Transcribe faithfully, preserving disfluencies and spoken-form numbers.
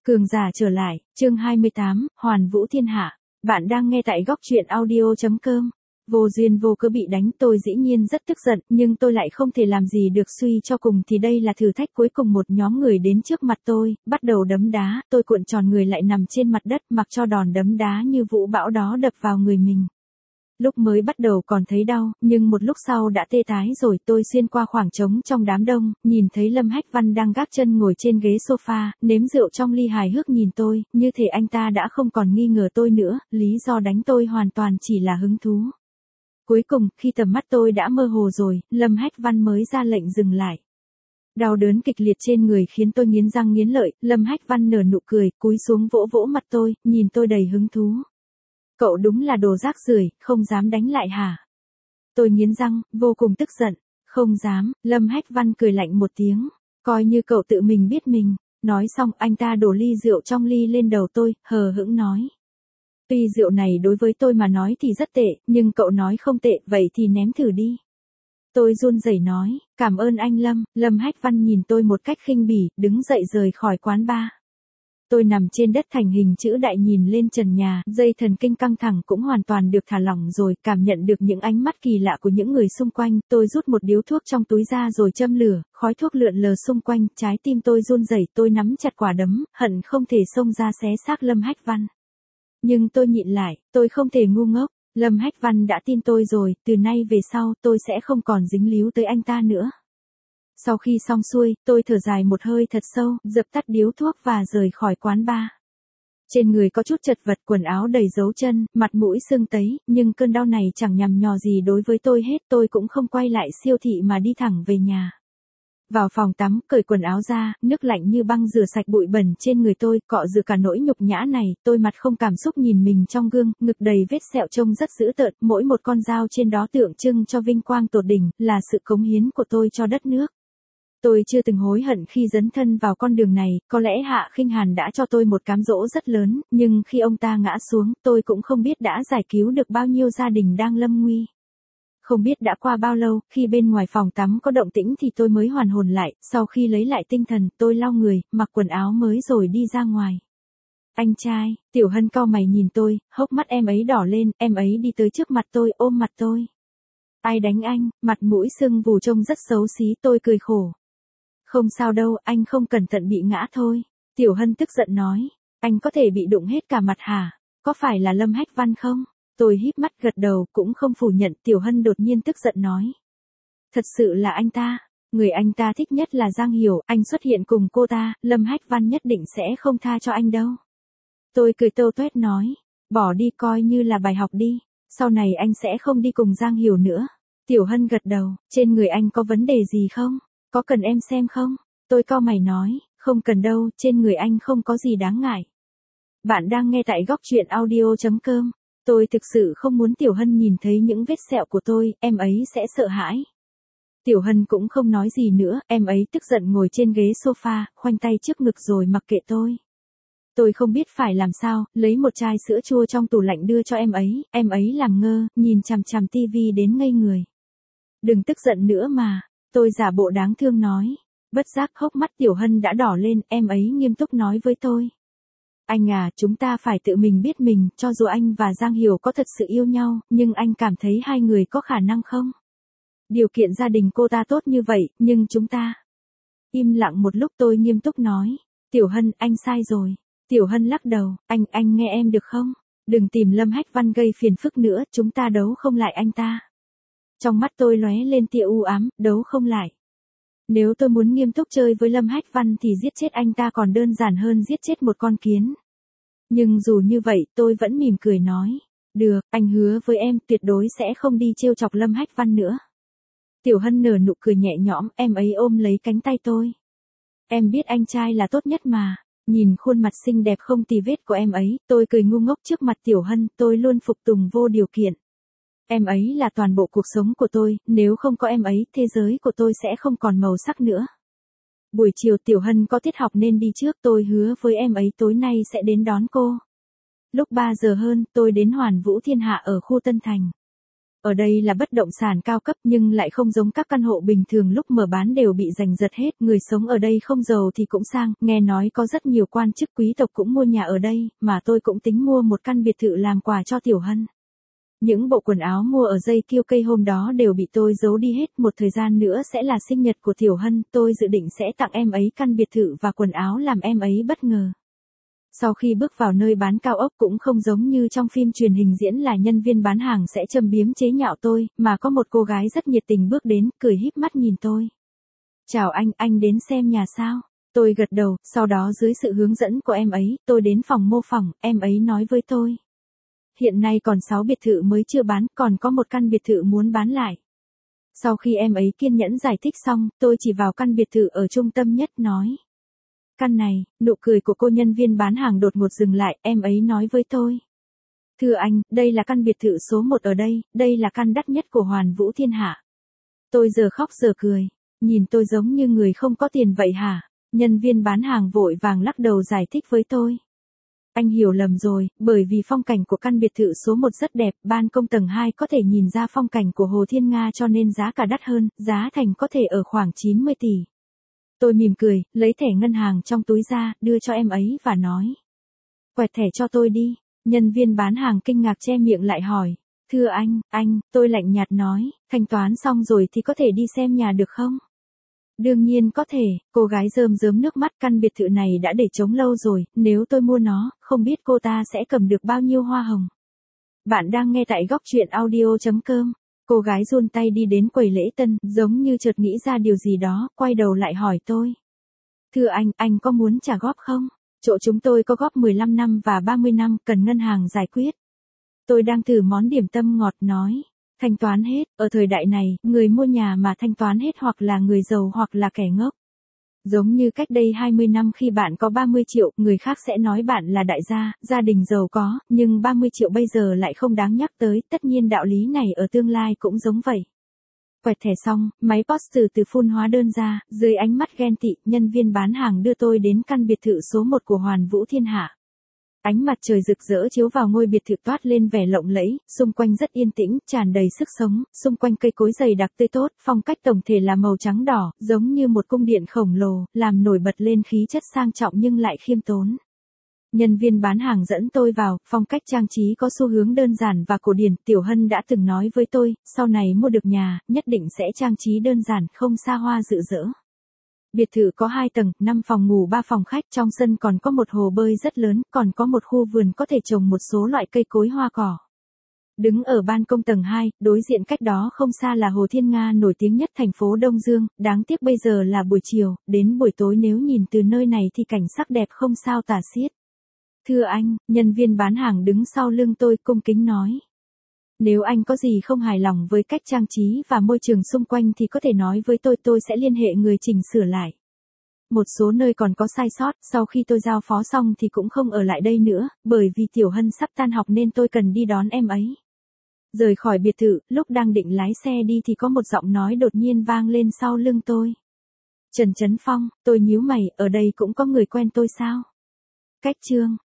Cường giả trở lại, chương hai mươi tám, Hoàn Vũ Thiên Hạ. Bạn đang nghe tại góc truyện audio.com. Vô duyên vô cớ bị đánh, tôi dĩ nhiên rất tức giận, nhưng tôi lại không thể làm gì được, suy cho cùng thì đây là thử thách cuối cùng. Một nhóm người đến trước mặt tôi, bắt đầu đấm đá, tôi cuộn tròn người lại nằm trên mặt đất, mặc cho đòn đấm đá như vũ bão đó đập vào người mình. Lúc mới bắt đầu còn thấy đau, nhưng một lúc sau đã tê tái rồi. Tôi xuyên qua khoảng trống trong đám đông, nhìn thấy Lâm Hách Văn đang gác chân ngồi trên ghế sofa, nếm rượu trong ly, hài hước nhìn tôi, như thể anh ta đã không còn nghi ngờ tôi nữa, lý do đánh tôi hoàn toàn chỉ là hứng thú. Cuối cùng, khi tầm mắt tôi đã mơ hồ rồi, Lâm Hách Văn mới ra lệnh dừng lại. Đau đớn kịch liệt trên người khiến tôi nghiến răng nghiến lợi. Lâm Hách Văn nở nụ cười, cúi xuống vỗ vỗ mặt tôi, nhìn tôi đầy hứng thú. Cậu đúng là đồ rác rưởi, không dám đánh lại hả? Tôi nghiến răng, vô cùng tức giận. Không dám. Lâm Hách Văn cười lạnh một tiếng. Coi như cậu tự mình biết mình. Nói xong, anh ta đổ ly rượu trong ly lên đầu tôi, hờ hững nói. Tuy rượu này đối với tôi mà nói thì rất tệ, nhưng cậu nói không tệ, vậy thì ném thử đi. Tôi run rẩy nói, cảm ơn anh Lâm. Lâm Hách Văn nhìn tôi một cách khinh bỉ, đứng dậy rời khỏi quán bar. Tôi nằm trên đất thành hình chữ đại nhìn lên trần nhà, dây thần kinh căng thẳng cũng hoàn toàn được thả lỏng rồi, cảm nhận được những ánh mắt kỳ lạ của những người xung quanh. Tôi rút một điếu thuốc trong túi ra rồi châm lửa, khói thuốc lượn lờ xung quanh, trái tim tôi run rẩy, tôi nắm chặt quả đấm, hận không thể xông ra xé xác Lâm Hách Văn. Nhưng tôi nhịn lại, tôi không thể ngu ngốc. Lâm Hách Văn đã tin tôi rồi, từ nay về sau tôi sẽ không còn dính líu tới anh ta nữa. Sau khi xong xuôi, tôi thở dài một hơi thật sâu, dập tắt điếu thuốc và rời khỏi quán bar. Trên người có chút chật vật, quần áo đầy dấu chân, mặt mũi sưng tấy, nhưng cơn đau này chẳng nhằm nhò gì đối với tôi hết. Tôi cũng không quay lại siêu thị mà đi thẳng về nhà. Vào phòng tắm, cởi quần áo ra, nước lạnh như băng rửa sạch bụi bẩn trên người tôi, cọ rửa cả nỗi nhục nhã này. Tôi mặt không cảm xúc nhìn mình trong gương, ngực đầy vết sẹo trông rất dữ tợn, mỗi một con dao trên đó tượng trưng cho vinh quang tột đỉnh, là sự cống hiến của tôi cho đất nước. Tôi chưa từng hối hận khi dấn thân vào con đường này, có lẽ Hạ Khinh Hàn đã cho tôi một cám dỗ rất lớn, nhưng khi ông ta ngã xuống, tôi cũng không biết đã giải cứu được bao nhiêu gia đình đang lâm nguy. Không biết đã qua bao lâu, khi bên ngoài phòng tắm có động tĩnh thì tôi mới hoàn hồn lại, sau khi lấy lại tinh thần, tôi lau người, mặc quần áo mới rồi đi ra ngoài. Anh trai, Tiểu Hân cau mày nhìn tôi, hốc mắt em ấy đỏ lên, em ấy đi tới trước mặt tôi, ôm mặt tôi. Ai đánh anh? Mặt mũi sưng vù trông rất xấu xí, tôi cười khổ. Không sao đâu, anh không cẩn thận bị ngã thôi. Tiểu Hân tức giận nói, anh có thể bị đụng hết cả mặt hả? Có phải là Lâm Hách Văn không? Tôi híp mắt gật đầu, cũng không phủ nhận. Tiểu Hân đột nhiên tức giận nói. Thật sự là anh ta. Người anh ta thích nhất là Giang Hiểu, anh xuất hiện cùng cô ta, Lâm Hách Văn nhất định sẽ không tha cho anh đâu. Tôi cười tâu tuét nói, bỏ đi, coi như là bài học đi. Sau này anh sẽ không đi cùng Giang Hiểu nữa. Tiểu Hân gật đầu, trên người anh có vấn đề gì không? Có cần em xem không? Tôi cau mày nói, không cần đâu, trên người anh không có gì đáng ngại. Bạn đang nghe tại góc truyện audio.com. Tôi thực sự không muốn Tiểu Hân nhìn thấy những vết sẹo của tôi, em ấy sẽ sợ hãi. Tiểu Hân cũng không nói gì nữa, em ấy tức giận ngồi trên ghế sofa, khoanh tay trước ngực rồi mặc kệ tôi. Tôi không biết phải làm sao, lấy một chai sữa chua trong tủ lạnh đưa cho em ấy, em ấy làm ngơ, nhìn chằm chằm tivi đến ngây người. Đừng tức giận nữa mà, tôi giả bộ đáng thương nói. Bất giác hốc mắt Tiểu Hân đã đỏ lên, em ấy nghiêm túc nói với tôi. Anh à, chúng ta phải tự mình biết mình, cho dù anh và Giang Hiểu có thật sự yêu nhau, nhưng anh cảm thấy hai người có khả năng không? Điều kiện gia đình cô ta tốt như vậy, nhưng chúng ta... Im lặng một lúc, tôi nghiêm túc nói. Tiểu Hân, anh sai rồi. Tiểu Hân lắc đầu, anh, anh nghe em được không? Đừng tìm Lâm Hách Văn gây phiền phức nữa, chúng ta đấu không lại anh ta. Trong mắt tôi lóe lên tia u ám, đấu không lại. Nếu tôi muốn nghiêm túc chơi với Lâm Hách Văn thì giết chết anh ta còn đơn giản hơn giết chết một con kiến. Nhưng dù như vậy, tôi vẫn mỉm cười nói. Được, anh hứa với em tuyệt đối sẽ không đi trêu chọc Lâm Hách Văn nữa. Tiểu Hân nở nụ cười nhẹ nhõm, em ấy ôm lấy cánh tay tôi. Em biết anh trai là tốt nhất mà. Nhìn khuôn mặt xinh đẹp không tì vết của em ấy, tôi cười ngu ngốc trước mặt Tiểu Hân, tôi luôn phục tùng vô điều kiện. Em ấy là toàn bộ cuộc sống của tôi, nếu không có em ấy, thế giới của tôi sẽ không còn màu sắc nữa. Buổi chiều Tiểu Hân có tiết học nên đi trước, tôi hứa với em ấy tối nay sẽ đến đón cô. Lúc ba giờ hơn, tôi đến Hoàn Vũ Thiên Hạ ở khu Tân Thành. ở đây là bất động sản cao cấp nhưng lại không giống các căn hộ bình thường lúc mở bán đều bị giành giật hết, người sống ở đây không giàu thì cũng sang, nghe nói có rất nhiều quan chức quý tộc cũng mua nhà ở đây, mà tôi cũng tính mua một căn biệt thự làm quà cho Tiểu Hân. Những bộ quần áo mua ở dây kiêu cây hôm đó đều bị tôi giấu đi hết, một thời gian nữa sẽ là sinh nhật của Tiểu Hân, tôi dự định sẽ tặng em ấy căn biệt thự và quần áo làm em ấy bất ngờ. Sau khi bước vào nơi bán cao ốc cũng không giống như trong phim truyền hình diễn là nhân viên bán hàng sẽ châm biếm chế nhạo tôi, mà có một cô gái rất nhiệt tình bước đến, cười híp mắt nhìn tôi. Chào anh, anh đến xem nhà sao? Tôi gật đầu, sau đó dưới sự hướng dẫn của em ấy, tôi đến phòng mô phỏng, em ấy nói với tôi. Hiện nay còn sáu biệt thự mới chưa bán, còn có một căn biệt thự muốn bán lại. Sau khi em ấy kiên nhẫn giải thích xong, tôi chỉ vào căn biệt thự ở trung tâm nhất nói. Căn này, nụ cười của cô nhân viên bán hàng đột ngột dừng lại, em ấy nói với tôi. Thưa anh, đây là căn biệt thự số một ở đây, đây là căn đắt nhất của Hoàn Vũ Thiên Hạ. Tôi giờ khóc giờ cười, nhìn tôi giống như người không có tiền vậy hả? Nhân viên bán hàng vội vàng lắc đầu giải thích với tôi. Anh hiểu lầm rồi, bởi vì phong cảnh của căn biệt thự số một rất đẹp, ban công tầng hai có thể nhìn ra phong cảnh của Hồ Thiên Nga cho nên giá cả đắt hơn, giá thành có thể ở khoảng chín mươi tỷ. Tôi mỉm cười, lấy thẻ ngân hàng trong túi ra, đưa cho em ấy và nói. Quẹt thẻ cho tôi đi. Nhân viên bán hàng kinh ngạc che miệng lại hỏi. Thưa anh, anh, tôi lạnh nhạt nói, thanh toán xong rồi thì có thể đi xem nhà được không? Đương nhiên có thể, cô gái rơm rớm nước mắt, căn biệt thự này đã để trống lâu rồi, nếu tôi mua nó, không biết cô ta sẽ cầm được bao nhiêu hoa hồng. Bạn đang nghe tại góc truyện audio chấm com. Cô gái run tay đi đến quầy lễ tân, giống như chợt nghĩ ra điều gì đó, quay đầu lại hỏi tôi. Thưa anh, anh có muốn trả góp không? Chỗ chúng tôi có góp mười lăm năm và ba mươi năm, cần ngân hàng giải quyết. Tôi đang thử món điểm tâm ngọt nói. Thanh toán hết, ở thời đại này, người mua nhà mà thanh toán hết hoặc là người giàu hoặc là kẻ ngốc. Giống như cách đây hai mươi năm khi bạn có ba mươi triệu, người khác sẽ nói bạn là đại gia, gia đình giàu có, nhưng ba mươi triệu bây giờ lại không đáng nhắc tới, tất nhiên đạo lý này ở tương lai cũng giống vậy. Quẹt thẻ xong, máy pê ô ét từ từ phun hóa đơn ra, dưới ánh mắt ghen tị, nhân viên bán hàng đưa tôi đến căn biệt thự số một của Hoàn Vũ Thiên Hạ. Ánh mặt trời rực rỡ chiếu vào ngôi biệt thự toát lên vẻ lộng lẫy, xung quanh rất yên tĩnh, tràn đầy sức sống, xung quanh cây cối dày đặc tươi tốt, phong cách tổng thể là màu trắng đỏ, giống như một cung điện khổng lồ, làm nổi bật lên khí chất sang trọng nhưng lại khiêm tốn. Nhân viên bán hàng dẫn tôi vào, phong cách trang trí có xu hướng đơn giản và cổ điển, Tiểu Hân đã từng nói với tôi, sau này mua được nhà, nhất định sẽ trang trí đơn giản, không xa hoa rực rỡ. Biệt thự có hai tầng, năm phòng ngủ ba phòng khách, trong sân còn có một hồ bơi rất lớn, còn có một khu vườn có thể trồng một số loại cây cối hoa cỏ. Đứng ở ban công tầng hai, đối diện cách đó không xa là Hồ Thiên Nga nổi tiếng nhất thành phố Đông Dương, đáng tiếc bây giờ là buổi chiều, đến buổi tối nếu nhìn từ nơi này thì cảnh sắc đẹp không sao tả xiết. Thưa anh, nhân viên bán hàng đứng sau lưng tôi cung kính nói. Nếu anh có gì không hài lòng với cách trang trí và môi trường xung quanh thì có thể nói với tôi, tôi sẽ liên hệ người chỉnh sửa lại. Một số nơi còn có sai sót, sau khi tôi giao phó xong thì cũng không ở lại đây nữa, bởi vì Tiểu Hân sắp tan học nên tôi cần đi đón em ấy. Rời khỏi biệt thự, lúc đang định lái xe đi thì có một giọng nói đột nhiên vang lên sau lưng tôi. Trần Chấn Phong, tôi nhíu mày, ở đây cũng có người quen tôi sao? Cách chương